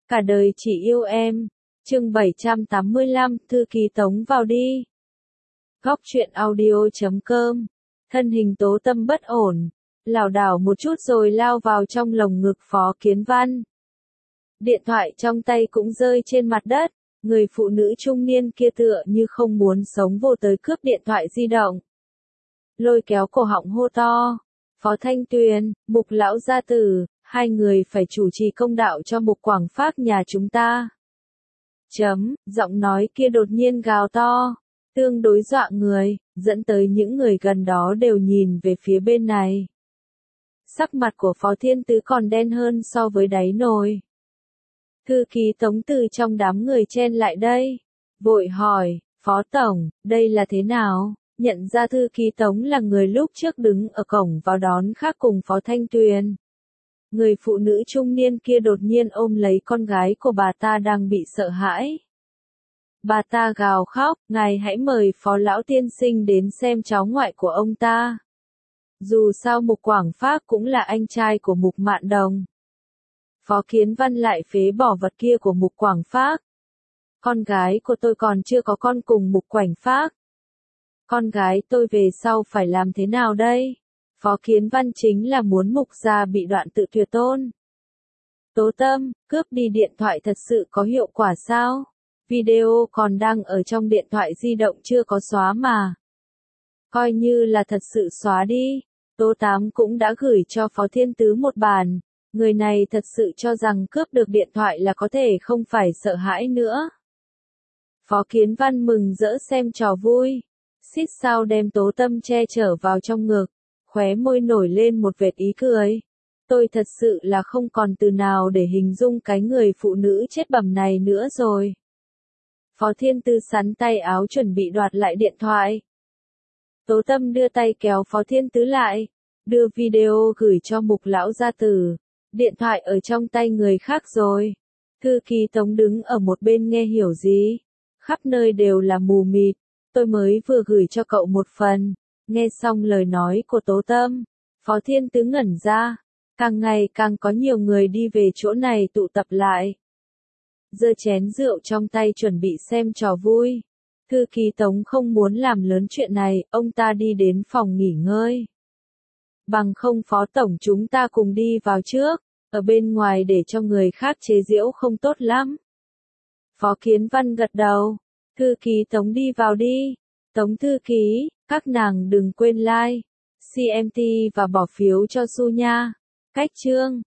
Cả đời chỉ yêu em. Chương 785, thư ký Tống vào đi. Góc truyện audio.com. Thân hình Tố Tâm bất ổn, lảo đảo một chút rồi lao vào trong lồng ngực Phó Kiến Văn. Điện thoại trong tay cũng rơi trên mặt đất, người phụ nữ trung niên kia tựa như không muốn sống vô tới cướp điện thoại di động. Lôi kéo cổ họng hô to, Phó Thanh Tuyền, Mục lão gia tử, hai người phải chủ trì công đạo cho Mục Quảng Phác nhà chúng ta. Giọng nói kia đột nhiên gào to, tương đối dọa người, dẫn tới những người gần đó đều nhìn về phía bên này. Sắc mặt của Phó Thiên Tứ còn đen hơn so với đáy nồi. Thư ký Tống từ trong đám người chen lại đây, vội hỏi, Phó Tổng, đây là thế nào? Nhận ra thư ký Tống là người lúc trước đứng ở cổng vào đón khác cùng Phó Thanh Tuyền. Người phụ nữ trung niên kia đột nhiên ôm lấy con gái của bà ta đang bị sợ hãi. Bà ta gào khóc, ngài hãy mời Phó Lão Tiên Sinh đến xem cháu ngoại của ông ta. Dù sao Mục Quảng Phác cũng là anh trai của Mục Mạn Đồng. Phó Kiến Văn lại phế bỏ vật kia của Mục Quảng Phác. Con gái của tôi còn chưa có con cùng Mục Quảng Phác. Con gái tôi về sau phải làm thế nào đây? Phó Kiến Văn chính là muốn Mục gia bị đoạn tự tuyệt tôn. Tố Tâm, cướp đi điện thoại thật sự có hiệu quả sao? Video còn đang ở trong điện thoại di động chưa có xóa mà. Coi như là thật sự xóa đi. Tố Tám cũng đã gửi cho Phó Thiên Tứ một bản. Người này thật sự cho rằng cướp được điện thoại là có thể không phải sợ hãi nữa. Phó Kiến Văn mừng rỡ xem trò vui. Xít sao đem Tố Tâm che chở vào trong ngực. Khóe môi nổi lên một vệt ý cười. Tôi thật sự là không còn từ nào để hình dung cái người phụ nữ chết bầm này nữa rồi. Phó Thiên Tư sắn tay áo chuẩn bị đoạt lại điện thoại. Tố Tâm đưa tay kéo Phó Thiên Tứ lại, đưa video gửi cho Mục lão gia tử. Điện thoại ở trong tay người khác rồi. Thư ký Tống đứng ở một bên nghe hiểu gì. Khắp nơi đều là mù mịt. Tôi mới vừa gửi cho cậu một phần. Nghe xong lời nói của Tố Tâm, Phó Thiên Tứ ngẩn ra. Càng ngày càng có nhiều người đi về chỗ này tụ tập lại. Giơ chén rượu trong tay chuẩn bị xem trò vui. Thư ký Tống không muốn làm lớn chuyện này, ông ta đi đến phòng nghỉ ngơi. Bằng không Phó Tổng chúng ta cùng đi vào trước, ở bên ngoài để cho người khác chế giễu không tốt lắm. Phó Kiến Văn gật đầu, thư ký Tống đi vào đi. Tống thư ký, các nàng đừng quên like, CMT và bỏ phiếu cho Su nha. Cách chương